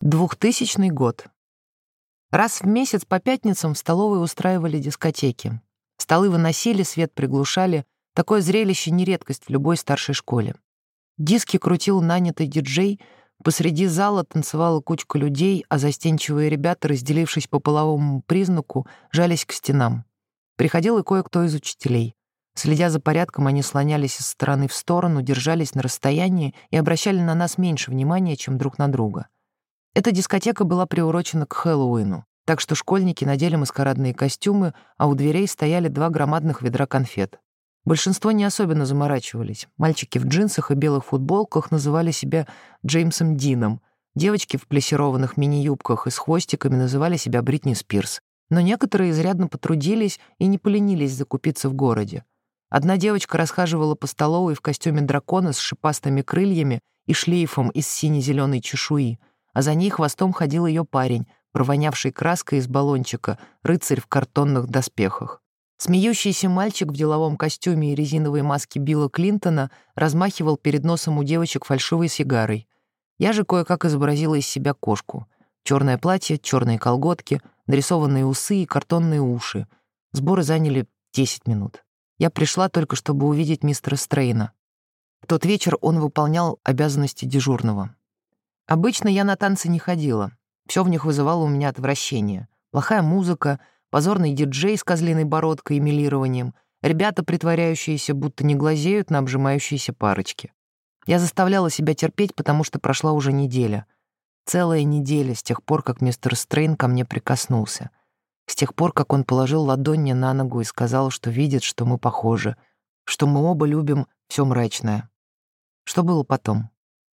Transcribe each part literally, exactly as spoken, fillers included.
Двухтысячный год. Раз в месяц по пятницам в столовой устраивали дискотеки. Столы выносили, свет приглушали. Такое зрелище не редкость в любой старшей школе. Диски крутил нанятый диджей, посреди зала танцевала кучка людей, а застенчивые ребята, разделившись по половому признаку, жались к стенам. Приходил и кое-кто из учителей. Следя за порядком, они слонялись из стороны в сторону, держались на расстоянии и обращали на нас меньше внимания, чем друг на друга. Эта дискотека была приурочена к Хэллоуину, так что школьники надели маскарадные костюмы, а у дверей стояли два громадных ведра конфет. Большинство не особенно заморачивались. Мальчики в джинсах и белых футболках называли себя Джеймсом Дином, девочки в плессированных мини-юбках и с хвостиками называли себя Бритни Спирс. Но некоторые изрядно потрудились и не поленились закупиться в городе. Одна девочка расхаживала по столовой в костюме дракона с шипастыми крыльями и шлейфом из сине-зеленой чешуи, а за ней хвостом ходил ее парень, провонявший краской из баллончика, рыцарь в картонных доспехах. Смеющийся мальчик в деловом костюме и резиновой маске Билла Клинтона размахивал перед носом у девочек фальшивой сигарой. Я же кое-как изобразила из себя кошку. Черное платье, черные колготки, нарисованные усы и картонные уши. Сборы заняли десять минут. Я пришла только, чтобы увидеть мистера Стрейна. В тот вечер он выполнял обязанности дежурного. Обычно я на танцы не ходила. Все в них вызывало у меня отвращение. Плохая музыка, позорный диджей с козлиной бородкой и милированием, ребята, притворяющиеся, будто не глазеют на обжимающиеся парочки. Я заставляла себя терпеть, потому что прошла уже неделя. Целая неделя с тех пор, как мистер Стрейн ко мне прикоснулся. С тех пор, как он положил ладонь мне на ногу и сказал, что видит, что мы похожи, что мы оба любим все мрачное. Что было потом?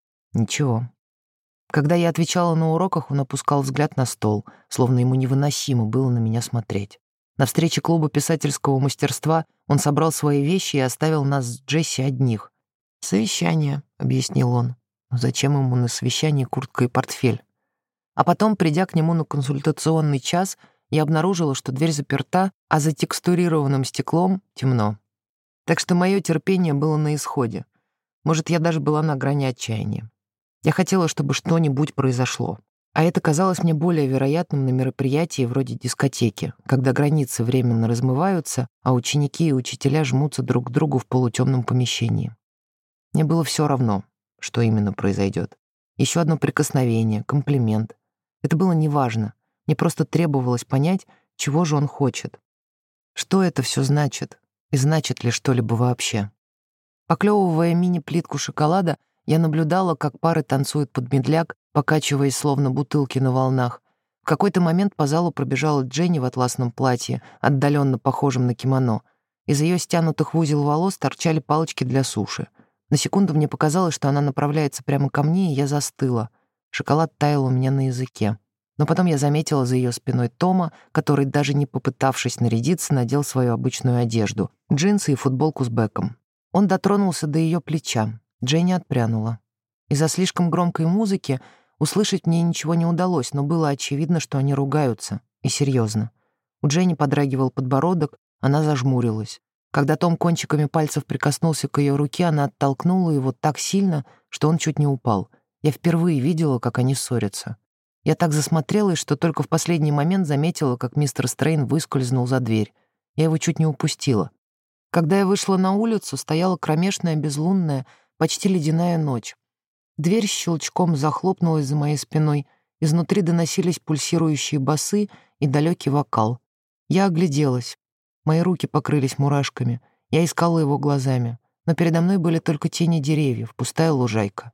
Ничего. Когда я отвечала на уроках, он опускал взгляд на стол, словно ему невыносимо было на меня смотреть. На встрече клуба писательского мастерства он собрал свои вещи и оставил нас с Джесси одних. «Совещание», — объяснил он. «Но зачем ему на совещании куртка и портфель?» А потом, придя к нему на консультационный час, я обнаружила, что дверь заперта, а за текстурированным стеклом темно. Так что мое терпение было на исходе. Может, я даже была на грани отчаяния. Я хотела, чтобы что-нибудь произошло. А это казалось мне более вероятным на мероприятии вроде дискотеки, когда границы временно размываются, а ученики и учителя жмутся друг к другу в полутемном помещении. Мне было все равно, что именно произойдет. Еще одно прикосновение, комплимент. Это было неважно. Мне просто требовалось понять, чего же он хочет. Что это все значит? И значит ли что-либо вообще? Поклевывая мини-плитку шоколада, я наблюдала, как пары танцуют под медляк, покачиваясь словно бутылки на волнах. В какой-то момент по залу пробежала Дженни в атласном платье, отдаленно похожем на кимоно. Из ее стянутых в узел волос торчали палочки для суши. На секунду мне показалось, что она направляется прямо ко мне, и я застыла. Шоколад таял у меня на языке. Но потом я заметила за ее спиной Тома, который, даже не попытавшись нарядиться, надел свою обычную одежду — джинсы и футболку с бэком. Он дотронулся до ее плеча. Дженни отпрянула. Из-за слишком громкой музыки услышать мне ничего не удалось, но было очевидно, что они ругаются. И серьезно. У Дженни подрагивал подбородок, она зажмурилась. Когда Том кончиками пальцев прикоснулся к ее руке, она оттолкнула его так сильно, что он чуть не упал. Я впервые видела, как они ссорятся. Я так засмотрелась, что только в последний момент заметила, как мистер Стрейн выскользнул за дверь. Я его чуть не упустила. Когда я вышла на улицу, стояла кромешная, безлунная, почти ледяная ночь. Дверь щелчком захлопнулась за моей спиной, изнутри доносились пульсирующие басы и далекий вокал. Я огляделась. Мои руки покрылись мурашками. Я искала его глазами, но передо мной были только тени деревьев, пустая лужайка.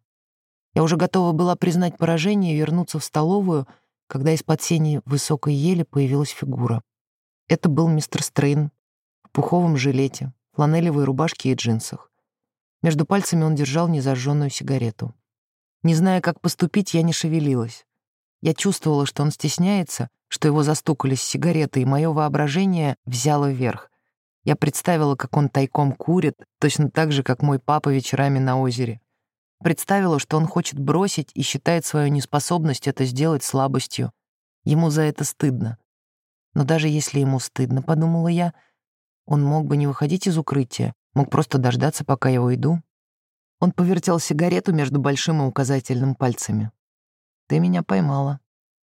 Я уже готова была признать поражение и вернуться в столовую, когда из-под сени высокой ели появилась фигура. Это был мистер Стрейн в пуховом жилете, фланелевой рубашке и джинсах. Между пальцами он держал незажженную сигарету. Не зная, как поступить, я не шевелилась. Я чувствовала, что он стесняется, что его застукали с сигаретой, и мое воображение взяло верх. Я представила, как он тайком курит, точно так же, как мой папа вечерами на озере. Представила, что он хочет бросить и считает свою неспособность это сделать слабостью. Ему за это стыдно. Но даже если ему стыдно, подумала я, он мог бы не выходить из укрытия, мог просто дождаться, пока я уйду. Он повертел сигарету между большим и указательным пальцами. Ты меня поймала.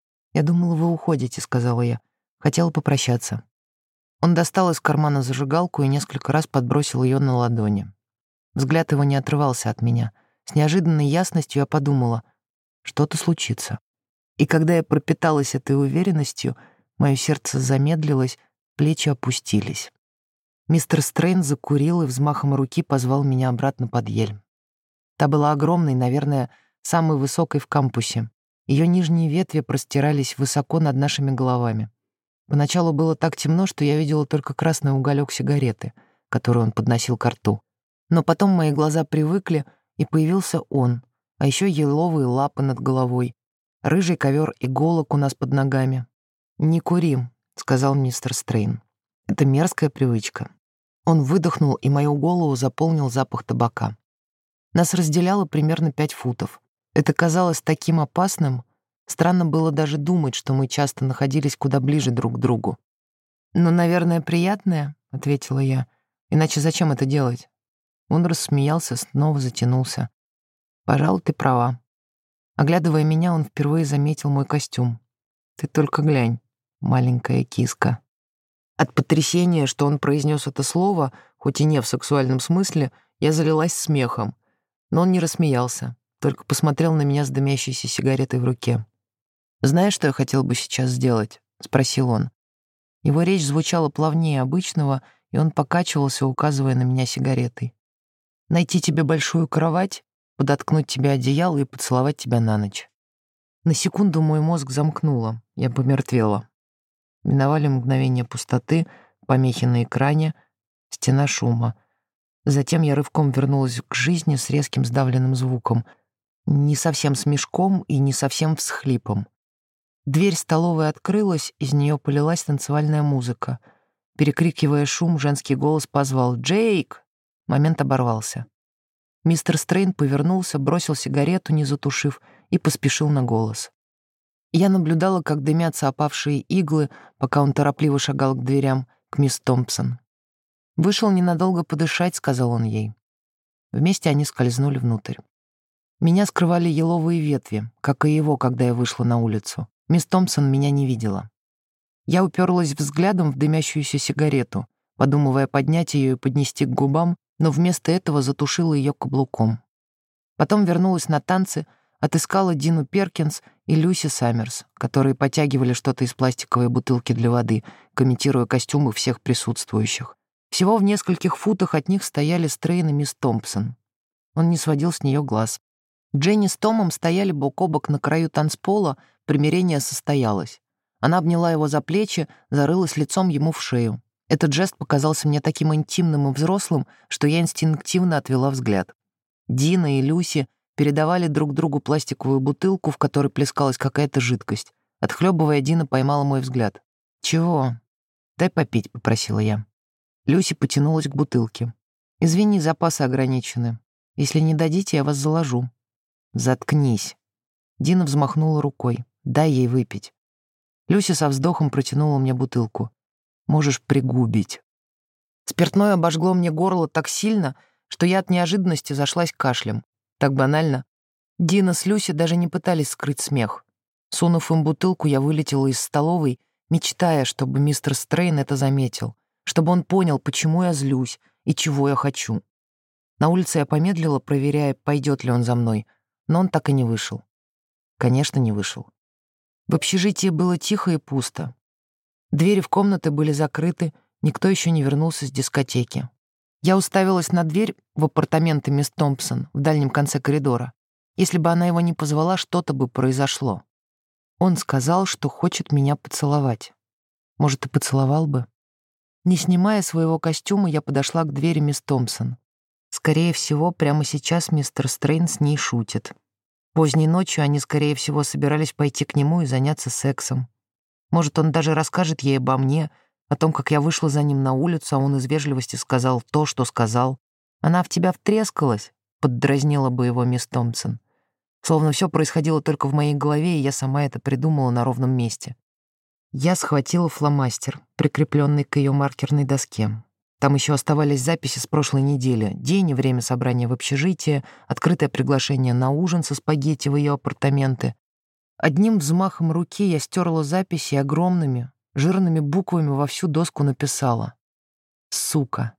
Я думала, вы уходите, сказала я. Хотела попрощаться. Он достал из кармана зажигалку и несколько раз подбросил ее на ладони. Взгляд его не отрывался от меня. С неожиданной ясностью я подумала, что-то случится. И когда я пропиталась этой уверенностью, мое сердце замедлилось, плечи опустились. Мистер Стрейн закурил и взмахом руки позвал меня обратно под ель. Та была огромной, наверное, самой высокой в кампусе. Ее нижние ветви простирались высоко над нашими головами. Поначалу было так темно, что я видела только красный уголек сигареты, которую он подносил ко рту. Но потом мои глаза привыкли, и появился он, а еще еловые лапы над головой, рыжий ковер иголок у нас под ногами. «Не кури», — сказал мистер Стрейн. «Это мерзкая привычка». Он выдохнул, и мою голову заполнил запах табака. Нас разделяло примерно пять футов. Это казалось таким опасным. Странно было даже думать, что мы часто находились куда ближе друг к другу. «Ну, наверное, приятное», — ответила я. «Иначе зачем это делать?» Он рассмеялся, снова затянулся. «Пожалуй, ты права». Оглядывая меня, он впервые заметил мой костюм. «Ты только глянь, маленькая киска». От потрясения, что он произнес это слово, хоть и не в сексуальном смысле, я залилась смехом. Но он не рассмеялся, только посмотрел на меня с дымящейся сигаретой в руке. «Знаешь, что я хотел бы сейчас сделать?» — спросил он. Его речь звучала плавнее обычного, и он покачивался, указывая на меня сигаретой. «Найти тебе большую кровать, подоткнуть тебе одеяло и поцеловать тебя на ночь». На секунду мой мозг замкнуло, я помертвела. Миновали мгновения пустоты, помехи на экране, стена шума. Затем я рывком вернулась к жизни с резким сдавленным звуком, не совсем смешком и не совсем всхлипом. Дверь столовой открылась, из нее полилась танцевальная музыка. Перекрикивая шум, женский голос позвал «Джейк!». Момент оборвался. Мистер Стрейн повернулся, бросил сигарету, не затушив, и поспешил на голос. Я наблюдала, как дымятся опавшие иглы, пока он торопливо шагал к дверям, к мисс Томпсон. «Вышел ненадолго подышать», — сказал он ей. Вместе они скользнули внутрь. Меня скрывали еловые ветви, как и его, когда я вышла на улицу. Мисс Томпсон меня не видела. Я уперлась взглядом в дымящуюся сигарету, подумывая поднять ее и поднести к губам, но вместо этого затушила ее каблуком. Потом вернулась на танцы, отыскала Дину Перкинс и Люси Саммерс, которые потягивали что-то из пластиковой бутылки для воды, комментируя костюмы всех присутствующих. Всего в нескольких футах от них стояли Стрейн и мисс Томпсон. Он не сводил с нее глаз. Дженни с Томом стояли бок о бок на краю танцпола, примирение состоялось. Она обняла его за плечи, зарылась лицом ему в шею. Этот жест показался мне таким интимным и взрослым, что я инстинктивно отвела взгляд. Дина и Люси передавали друг другу пластиковую бутылку, в которой плескалась какая-то жидкость. Отхлебывая, Дина поймала мой взгляд. «Чего?» «Дай попить», — попросила я. Люси потянулась к бутылке. «Извини, запасы ограничены. Если не дадите, я вас заложу». «Заткнись». Дина взмахнула рукой. «Дай ей выпить». Люси со вздохом протянула мне бутылку. «Можешь пригубить». Спиртное обожгло мне горло так сильно, что я от неожиданности зашлась кашлем. Так банально. Дина с Люси даже не пытались скрыть смех. Сунув им бутылку, я вылетела из столовой, мечтая, чтобы мистер Стрейн это заметил, чтобы он понял, почему я злюсь и чего я хочу. На улице я помедлила, проверяя, пойдет ли он за мной, но он так и не вышел. Конечно, не вышел. В общежитии было тихо и пусто. Двери в комнаты были закрыты, никто еще не вернулся с дискотеки. Я уставилась на дверь в апартаменты мисс Томпсон в дальнем конце коридора. Если бы она его не позвала, что-то бы произошло. Он сказал, что хочет меня поцеловать. Может, и поцеловал бы. Не снимая своего костюма, я подошла к двери мисс Томпсон. Скорее всего, прямо сейчас мистер Стрейн с ней шутит. Поздней ночью они, скорее всего, собирались пойти к нему и заняться сексом. Может, он даже расскажет ей обо мне, о том, как я вышла за ним на улицу, а он из вежливости сказал то, что сказал. «Она в тебя втрескалась», — поддразнила бы его мисс Томпсон. Словно все происходило только в моей голове, и я сама это придумала на ровном месте. Я схватила фломастер, прикрепленный к ее маркерной доске. Там еще оставались записи с прошлой недели. День и время собрания в общежитии, открытое приглашение на ужин со спагетти в ее апартаменты. Одним взмахом руки я стерла записи и огромными, жирными буквами во всю доску написала: «Сука».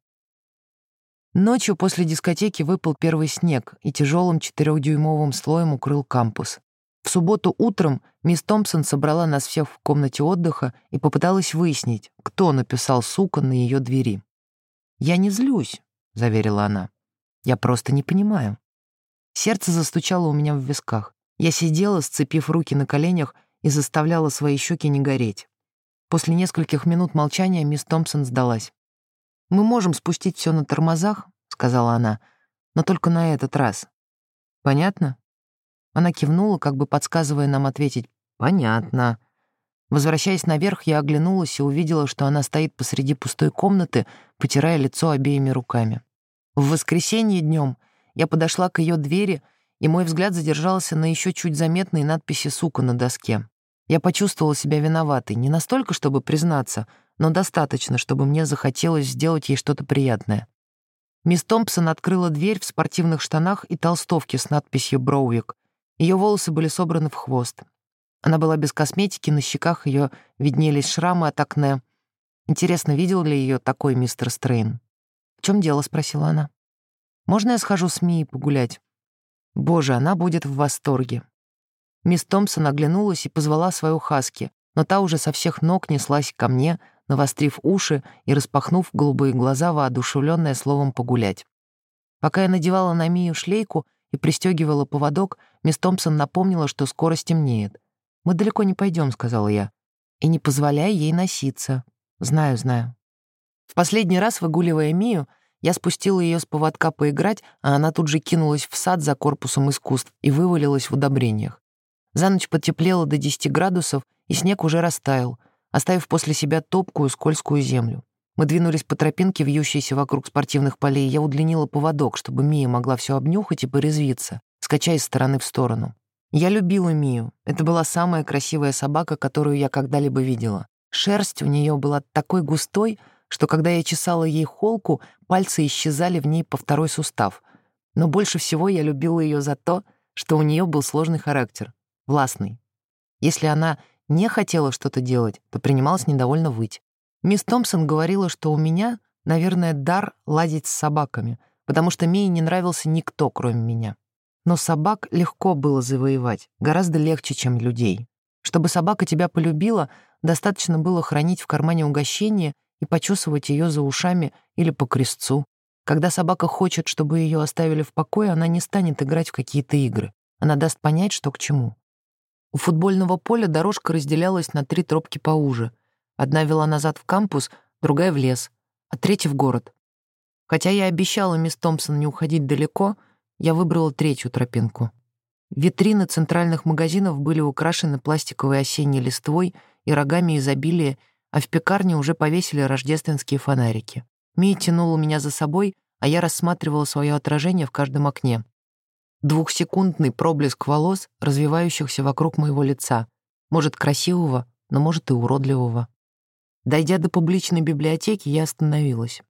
Ночью после дискотеки выпал первый снег и тяжелым четырехдюймовым слоем укрыл кампус. В субботу утром мисс Томпсон собрала нас всех в комнате отдыха и попыталась выяснить, кто написал «сука» на ее двери. «Я не злюсь», — заверила она. «Я просто не понимаю». Сердце застучало у меня в висках. Я сидела, сцепив руки на коленях, и заставляла свои щеки не гореть. После нескольких минут молчания мисс Томпсон сдалась. «Мы можем спустить все на тормозах», — сказала она, «но только на этот раз. Понятно?» Она кивнула, как бы подсказывая нам ответить «понятно». Возвращаясь наверх, я оглянулась и увидела, что она стоит посреди пустой комнаты, потирая лицо обеими руками. В воскресенье днем я подошла к ее двери, и мой взгляд задержался на еще чуть заметной надписи «сука» на доске. Я почувствовала себя виноватой, не настолько, чтобы признаться, но достаточно, чтобы мне захотелось сделать ей что-то приятное. Мисс Томпсон открыла дверь в спортивных штанах и толстовке с надписью «Броуик». Ее волосы были собраны в хвост. Она была без косметики, на щеках ее виднелись шрамы от акне. Интересно, видел ли ее такой мистер Стрейн? «В чем дело?» — спросила она. «Можно я схожу с Мией погулять?» Боже, она будет в восторге. Мисс Томпсон оглянулась и позвала свою хаски, но та уже со всех ног неслась ко мне, навострив уши и распахнув голубые глаза, воодушевленная словом «погулять». Пока я надевала на Мию шлейку и пристегивала поводок, мисс Томпсон напомнила, что скоро стемнеет. «Мы далеко не пойдем», — сказала я. «И не позволяй ей носиться». «Знаю, знаю». В последний раз, выгуливая Мию, я спустила ее с поводка поиграть, а она тут же кинулась в сад за корпусом искусств и вывалилась в удобрениях. За ночь потеплело до десяти градусов, и снег уже растаял, оставив после себя топкую скользкую землю. Мы двинулись по тропинке, вьющейся вокруг спортивных полей, и я удлинила поводок, чтобы Мия могла все обнюхать и порезвиться, скачая из стороны в сторону. Я любила Мию. Это была самая красивая собака, которую я когда-либо видела. Шерсть у нее была такой густой, что когда я чесала ей холку, пальцы исчезали в ней по второй сустав. Но больше всего я любила ее за то, что у нее был сложный характер, властный. Если она не хотела что-то делать, то принималась недовольно выть. Мисс Томпсон говорила, что у меня, наверное, дар ладить с собаками, потому что Мии не нравился никто, кроме меня. Но собак легко было завоевать, гораздо легче, чем людей. Чтобы собака тебя полюбила, достаточно было хранить в кармане угощение и почесывать ее за ушами или по крестцу. Когда собака хочет, чтобы ее оставили в покое, она не станет играть в какие-то игры. Она даст понять, что к чему. У футбольного поля дорожка разделялась на три тропки поуже. Одна вела назад в кампус, другая в лес, а третья в город. Хотя я обещала мисс Томпсон не уходить далеко, я выбрала третью тропинку. Витрины центральных магазинов были украшены пластиковой осенней листвой и рогами изобилия, а в пекарне уже повесили рождественские фонарики. Мия тянула меня за собой, а я рассматривала свое отражение в каждом окне. Двухсекундный проблеск волос, развивающихся вокруг моего лица. Может, красивого, но может и уродливого. Дойдя до публичной библиотеки, я остановилась.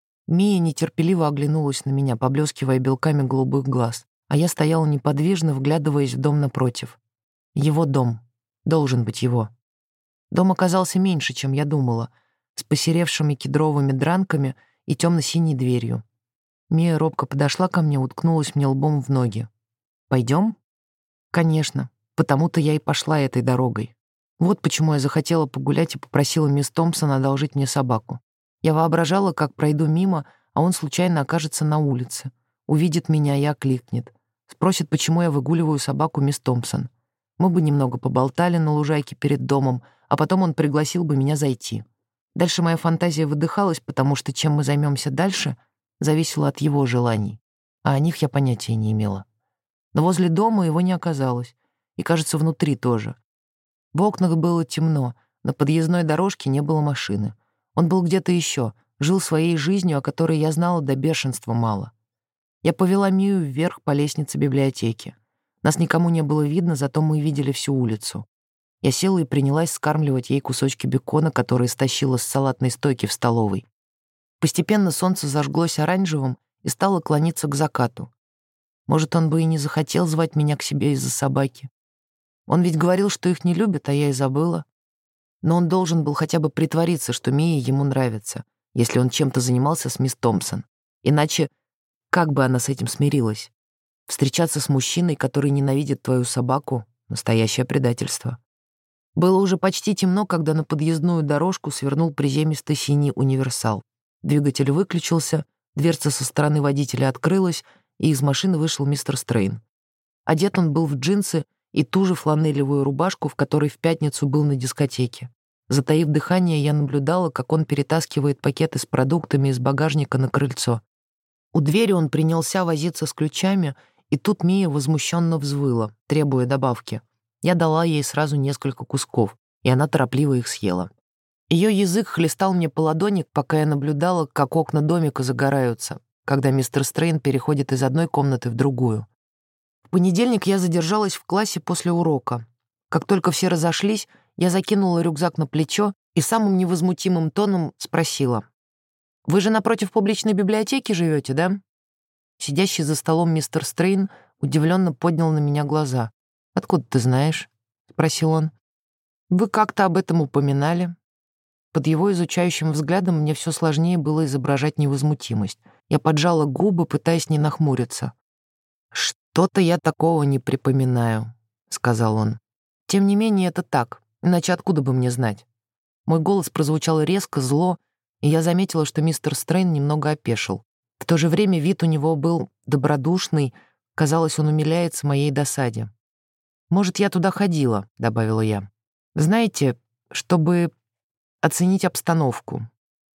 Мия нетерпеливо оглянулась на меня, поблескивая белками голубых глаз, а я стояла неподвижно, вглядываясь в дом напротив. Его дом. Должен быть его. Дом оказался меньше, чем я думала, с посеревшими кедровыми дранками и темно-синей дверью. Мия робко подошла ко мне, уткнулась мне лбом в ноги. «Пойдем?» «Конечно, потому-то я и пошла этой дорогой. Вот почему я захотела погулять и попросила мисс Томпсон одолжить мне собаку. Я воображала, как пройду мимо, а он случайно окажется на улице, увидит меня и окликнет. Спросит, почему я выгуливаю собаку мисс Томпсон. Мы бы немного поболтали на лужайке перед домом, а потом он пригласил бы меня зайти. Дальше моя фантазия выдыхалась, потому что чем мы займемся дальше, зависело от его желаний, а о них я понятия не имела. Но возле дома его не оказалось, и, кажется, внутри тоже. В окнах было темно, на подъездной дорожке не было машины. Он был где-то еще, жил своей жизнью, о которой я знала до бешенства мало. Я повела Мию вверх по лестнице библиотеки. Нас никому не было видно, зато мы видели всю улицу. Я села и принялась скармливать ей кусочки бекона, которые стащила с салатной стойки в столовой. Постепенно солнце зажглось оранжевым и стало клониться к закату. Может, он бы и не захотел звать меня к себе из-за собаки. Он ведь говорил, что их не любит, а я и забыла. Но он должен был хотя бы притвориться, что Мия ему нравится, если он чем-то занимался с мисс Томпсон. Иначе как бы она с этим смирилась? Встречаться с мужчиной, который ненавидит твою собаку — настоящее предательство. Было уже почти темно, когда на подъездную дорожку свернул приземистый синий универсал. Двигатель выключился, дверца со стороны водителя открылась, и из машины вышел мистер Стрейн. Одет он был в джинсы и ту же фланелевую рубашку, в которой в пятницу был на дискотеке. Затаив дыхание, я наблюдала, как он перетаскивает пакеты с продуктами из багажника на крыльцо. У двери он принялся возиться с ключами, и тут Мия возмущенно взвыла, требуя добавки. Я дала ей сразу несколько кусков, и она торопливо их съела. Ее язык хлестал мне по ладони, пока я наблюдала, как окна домика загораются, когда мистер Стрейн переходит из одной комнаты в другую. В понедельник я задержалась в классе после урока. Как только все разошлись, я закинула рюкзак на плечо и самым невозмутимым тоном спросила: «Вы же напротив публичной библиотеки живете, да?» Сидящий за столом мистер Стрейн удивленно поднял на меня глаза. «Откуда ты знаешь?» — спросил он. «Вы как-то об этом упоминали». Под его изучающим взглядом мне все сложнее было изображать невозмутимость. Я поджала губы, пытаясь не нахмуриться. «Что-то я такого не припоминаю», — сказал он. «Тем не менее, это так, иначе откуда бы мне знать?» Мой голос прозвучал резко, зло, и я заметила, что мистер Стрейн немного опешил. В то же время вид у него был добродушный, казалось, он умиляется моей досаде. «Может, я туда ходила», — добавила я. «Знаете, чтобы оценить обстановку».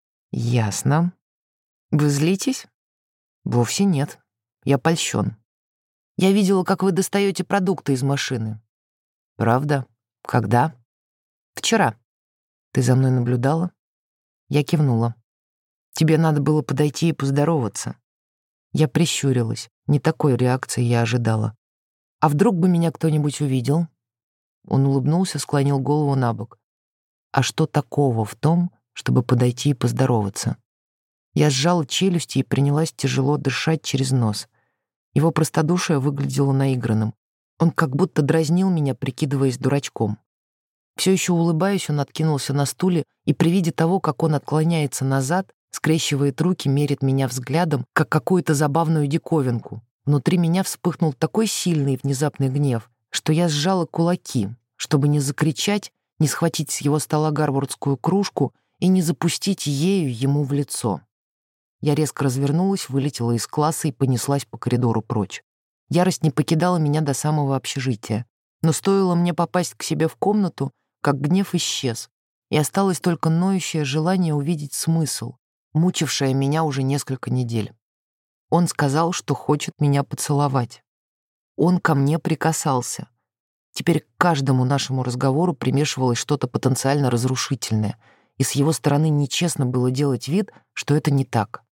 «Ясно. Вы злитесь?» «Вовсе нет. Я польщен. Я видела, как вы достаете продукты из машины». «Правда? Когда?» «Вчера. Ты за мной наблюдала?» Я кивнула. «Тебе надо было подойти и поздороваться». Я прищурилась. Не такой реакции я ожидала. «А вдруг бы меня кто-нибудь увидел?» Он улыбнулся, склонил голову на бок. «А что такого в том, чтобы подойти и поздороваться?» Я сжала челюсти и принялась тяжело дышать через нос. Его простодушие выглядело наигранным. Он как будто дразнил меня, прикидываясь дурачком. Все еще улыбаясь, он откинулся на стуле, и при виде того, как он отклоняется назад, скрещивает руки, мерит меня взглядом, как какую-то забавную диковинку. Внутри меня вспыхнул такой сильный и внезапный гнев, что я сжала кулаки, чтобы не закричать, не схватить с его стола гарвардскую кружку и не запустить ею ему в лицо. Я резко развернулась, вылетела из класса и понеслась по коридору прочь. Ярость не покидала меня до самого общежития. Но стоило мне попасть к себе в комнату, как гнев исчез, и осталось только ноющее желание увидеть смысл, мучившее меня уже несколько недель. Он сказал, что хочет меня поцеловать. Он ко мне прикасался. Теперь к каждому нашему разговору примешивалось что-то потенциально разрушительное, и с его стороны нечестно было делать вид, что это не так.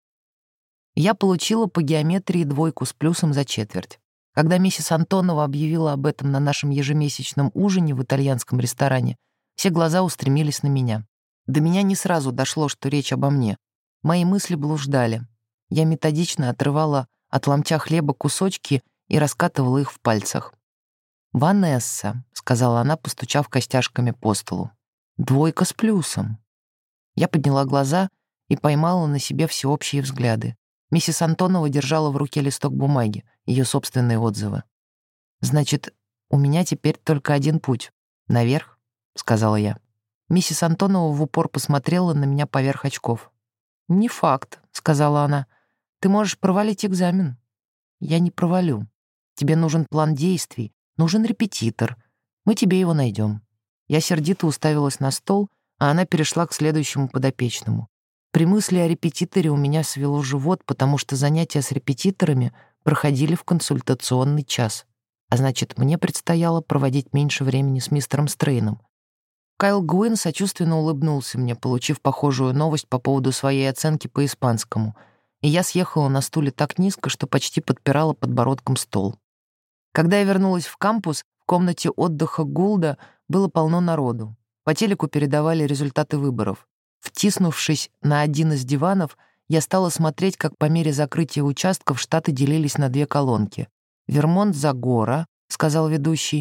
Я получила по геометрии двойку с плюсом за четверть. Когда миссис Антонова объявила об этом на нашем ежемесячном ужине в итальянском ресторане, все глаза устремились на меня. До меня не сразу дошло, что речь обо мне. Мои мысли блуждали. Я методично отрывала от ломтя хлеба кусочки и раскатывала их в пальцах. «Ванесса», — сказала она, постучав костяшками по столу. «Двойка с плюсом». Я подняла глаза и поймала на себе всеобщие взгляды. Миссис Антонова держала в руке листок бумаги, ее собственные отзывы. «Значит, у меня теперь только один путь. Наверх», — сказала я. Миссис Антонова в упор посмотрела на меня поверх очков. «Не факт», — сказала она. «Ты можешь провалить экзамен». «Я не провалю. Тебе нужен план действий, нужен репетитор. Мы тебе его найдем». Я сердито уставилась на стол, а она перешла к следующему подопечному. При мысли о репетиторе у меня свело живот, потому что занятия с репетиторами проходили в консультационный час. А значит, мне предстояло проводить меньше времени с мистером Стрейном. Кайл Гуин сочувственно улыбнулся мне, получив похожую новость по поводу своей оценки по испанскому, и я съехала на стуле так низко, что почти подпирала подбородком стол. Когда я вернулась в кампус, в комнате отдыха Гулда было полно народу. По телеку передавали результаты выборов. Втиснувшись на один из диванов, я стала смотреть, как по мере закрытия участков штаты делились на две колонки. «Вермонт за Гора», — сказал ведущий.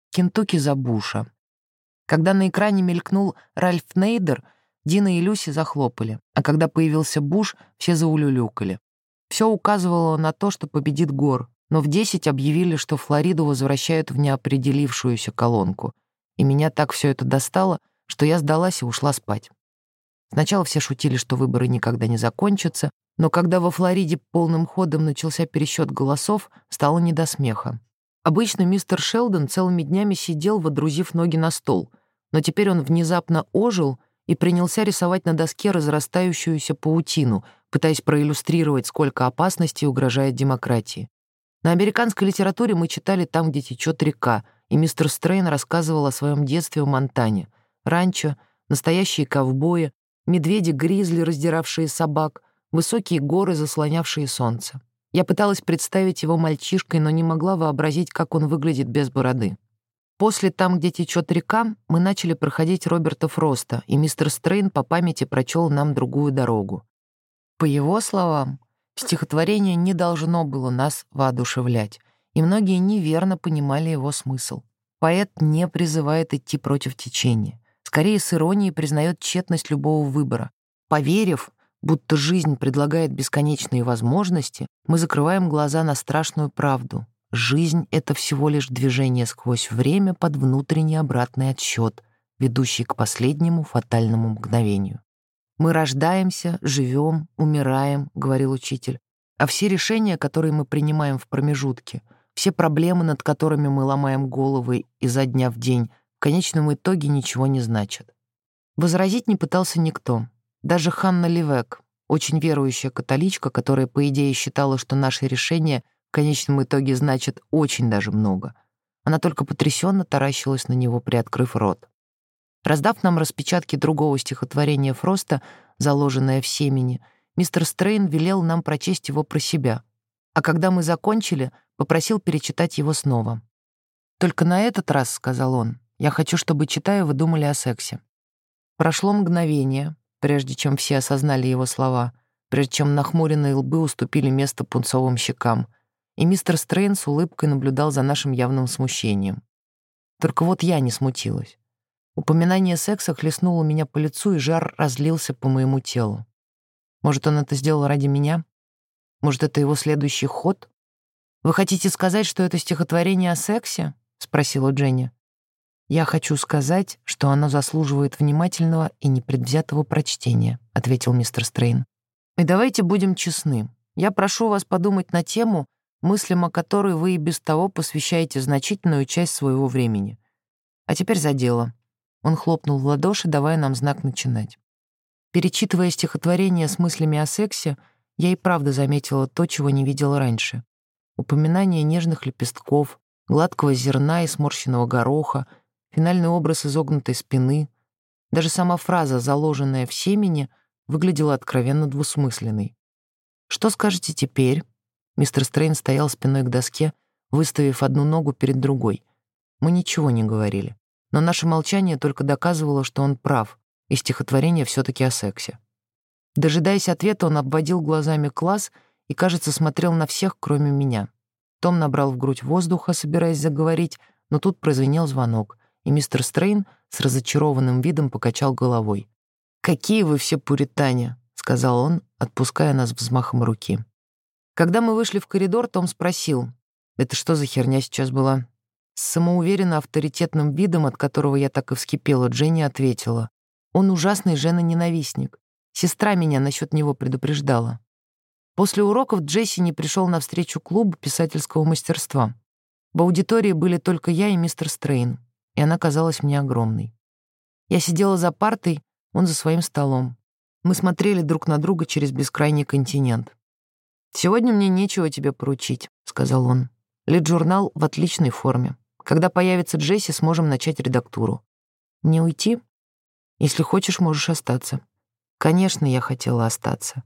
Кентукки за Буша. Когда на экране мелькнул Ральф Нейдер, Дина и Люси захлопали, а когда появился Буш, все заулюлюкали. Все указывало на то, что победит Гор, но в десять объявили, что Флориду возвращают в неопределившуюся колонку. И меня так все это достало, что я сдалась и ушла спать. Сначала все шутили, что выборы никогда не закончатся, но когда во Флориде полным ходом начался пересчет голосов, стало не до смеха. Обычно мистер Шелдон целыми днями сидел, водрузив ноги на стол, но теперь он внезапно ожил и принялся рисовать на доске разрастающуюся паутину, пытаясь проиллюстрировать, сколько опасностей угрожает демократии. На американской литературе мы читали «Там, где течет река», и мистер Стрейн рассказывал о своем детстве в Монтане. Ранчо, настоящие ковбои, медведи-гризли, раздиравшие собак, высокие горы, заслонявшие солнце. Я пыталась представить его мальчишкой, но не могла вообразить, как он выглядит без бороды. После «Там, где течет река» мы начали проходить Роберта Фроста, и мистер Стрейн по памяти прочел нам другую дорогу. По его словам, стихотворение не должно было нас воодушевлять, и многие неверно понимали его смысл. Поэт не призывает идти против течения, скорее с иронией признает тщетность любого выбора. Поверив, будто жизнь предлагает бесконечные возможности, мы закрываем глаза на страшную правду. Жизнь — это всего лишь движение сквозь время под внутренний обратный отсчет, ведущий к последнему фатальному мгновению. «Мы рождаемся, живем, умираем», — говорил учитель, «а все решения, которые мы принимаем в промежутке, все проблемы, над которыми мы ломаем головы изо дня в день, в конечном итоге ничего не значат». Возразить не пытался никто. Даже Ханна Ливек, очень верующая католичка, которая, по идее, считала, что наши решения в конечном итоге значат очень даже много. Она только потрясенно таращилась на него, приоткрыв рот. Раздав нам распечатки другого стихотворения Фроста, заложенное в семени, мистер Стрейн велел нам прочесть его про себя, а когда мы закончили, попросил перечитать его снова. «Только на этот раз, — сказал он, — я хочу, чтобы, читая, вы думали о сексе». Прошло мгновение, прежде чем все осознали его слова, прежде чем нахмуренные лбы уступили место пунцовым щекам, и мистер Стрейн с улыбкой наблюдал за нашим явным смущением. Только вот я не смутилась. Упоминание секса хлестнуло меня по лицу, и жар разлился по моему телу. Может, он это сделал ради меня? Может, это его следующий ход? «Вы хотите сказать, что это стихотворение о сексе?» — спросила Дженни. «Я хочу сказать, что оно заслуживает внимательного и непредвзятого прочтения», — ответил мистер Стрейн. «И давайте будем честны. Я прошу вас подумать на тему, мыслям о которой вы и без того посвящаете значительную часть своего времени. А теперь за дело». Он хлопнул в ладоши, давая нам знак начинать. Перечитывая стихотворение с мыслями о сексе, я и правда заметила то, чего не видела раньше. Упоминание нежных лепестков, гладкого зерна и сморщенного гороха, финальный образ изогнутой спины. Даже сама фраза, заложенная в семени, выглядела откровенно двусмысленной. «Что скажете теперь?» Мистер Стрейн стоял спиной к доске, выставив одну ногу перед другой. Мы ничего не говорили, но наше молчание только доказывало, что он прав, и стихотворение все-таки о сексе. Дожидаясь ответа, он обводил глазами класс и, кажется, смотрел на всех, кроме меня. Том набрал в грудь воздуха, собираясь заговорить, но тут прозвенел звонок, и мистер Стрейн с разочарованным видом покачал головой. «Какие вы все пуритане», — сказал он, отпуская нас взмахом руки. Когда мы вышли в коридор, Том спросил: «Это что за херня сейчас была?» С самоуверенно авторитетным видом, от которого я так и вскипела, Дженни ответила: «Он ужасный женоненавистник. Сестра меня насчет него предупреждала». После уроков Джесси не пришел на встречу клуба писательского мастерства. В аудитории были только я и мистер Стрейн, и она казалась мне огромной. Я сидела за партой, он за своим столом. Мы смотрели друг на друга через бескрайний континент. «Сегодня мне нечего тебе поручить», — сказал он. «Лид-журнал в отличной форме. Когда появится Джесси, сможем начать редактуру. Мне уйти? Если хочешь, можешь остаться». Конечно, я хотела остаться.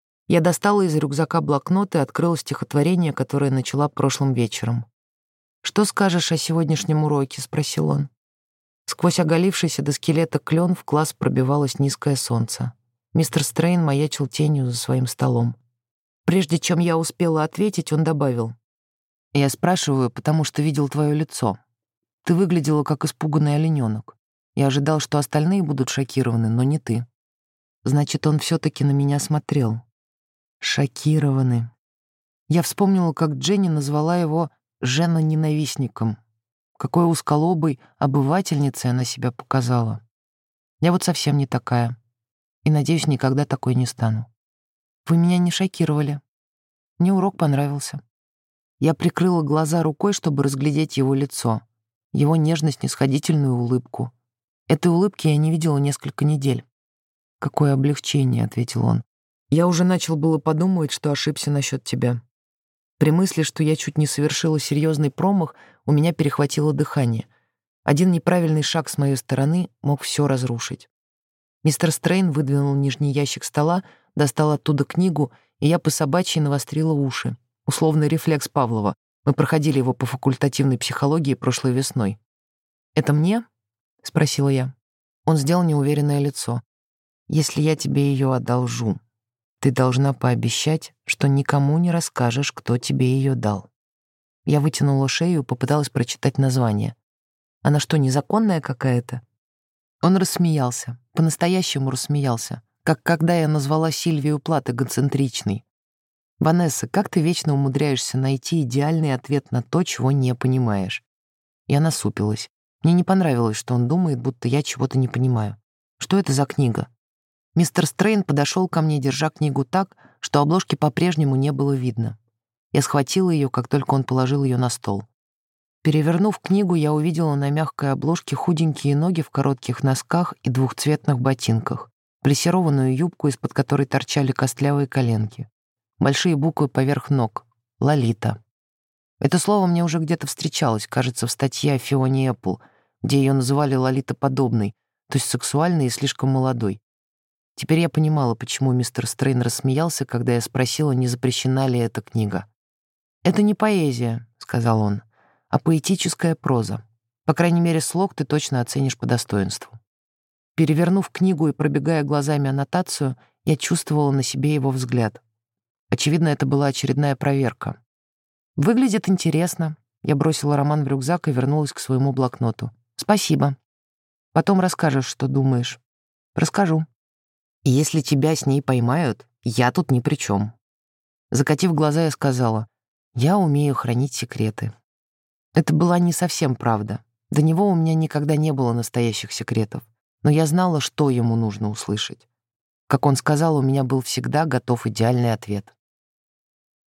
Я достала из рюкзака блокнот и открыла стихотворение, которое начала прошлым вечером. «Что скажешь о сегодняшнем уроке?» — спросил он. Сквозь оголившийся до скелета клен в класс пробивалось низкое солнце. Мистер Стрейн маячил тенью за своим столом. Прежде чем я успела ответить, он добавил: «Я спрашиваю, потому что видел твое лицо. Ты выглядела как испуганный олененок. Я ожидал, что остальные будут шокированы, но не ты. Значит, он все-таки на меня смотрел. Шокированы. Я вспомнила, как Дженни назвала его «жена-ненавистником». Какой узколобой обывательницей она себя показала. Я вот совсем не такая. И, надеюсь, никогда такой не стану. Вы меня не шокировали. Мне урок понравился. Я прикрыла глаза рукой, чтобы разглядеть его лицо, его нежно-снисходительную улыбку. Этой улыбки я не видела несколько недель. «Какое облегчение», — ответил он. «Я уже начал было подумывать, что ошибся насчет тебя. При мысли, что я чуть не совершила серьезный промах, у меня перехватило дыхание. Один неправильный шаг с моей стороны мог все разрушить». Мистер Стрейн выдвинул нижний ящик стола, достал оттуда книгу, и я по собачьи навострила уши. Условный рефлекс Павлова. Мы проходили его по факультативной психологии прошлой весной. «Это мне?» — спросила я. Он сделал неуверенное лицо. «Если я тебе ее одолжу, ты должна пообещать, что никому не расскажешь, кто тебе ее дал». Я вытянула шею и попыталась прочитать название. «Она что, незаконная какая-то?» Он рассмеялся, по-настоящему рассмеялся, как когда я назвала Сильвию Плат эгоцентричной. «Ванесса, как ты вечно умудряешься найти идеальный ответ на то, чего не понимаешь?» Я насупилась. Мне не понравилось, что он думает, будто я чего-то не понимаю. «Что это за книга?» Мистер Стрейн подошел ко мне, держа книгу так, что обложки по-прежнему не было видно. Я схватила ее, как только он положил ее на стол. Перевернув книгу, я увидела на мягкой обложке худенькие ноги в коротких носках и двухцветных ботинках, плессированную юбку, из-под которой торчали костлявые коленки, большие буквы поверх ног — «Лолита». Это слово мне уже где-то встречалось, кажется, в статье о Фионе Эппл, где ее называли Лолита-подобной, то есть сексуальной и слишком молодой. Теперь я понимала, почему мистер Стрейн рассмеялся, когда я спросила, не запрещена ли эта книга. «Это не поэзия», — сказал он, — «а поэтическая проза. По крайней мере, слог ты точно оценишь по достоинству». Перевернув книгу и пробегая глазами аннотацию, я чувствовала на себе его взгляд. Очевидно, это была очередная проверка. «Выглядит интересно». Я бросила роман в рюкзак и вернулась к своему блокноту. «Спасибо. Потом расскажешь, что думаешь». «Расскажу. И если тебя с ней поймают, я тут ни при чем». Закатив глаза, я сказала: «Я умею хранить секреты». Это была не совсем правда. До него у меня никогда не было настоящих секретов. Но я знала, что ему нужно услышать. Как он сказал, у меня был всегда готов идеальный ответ.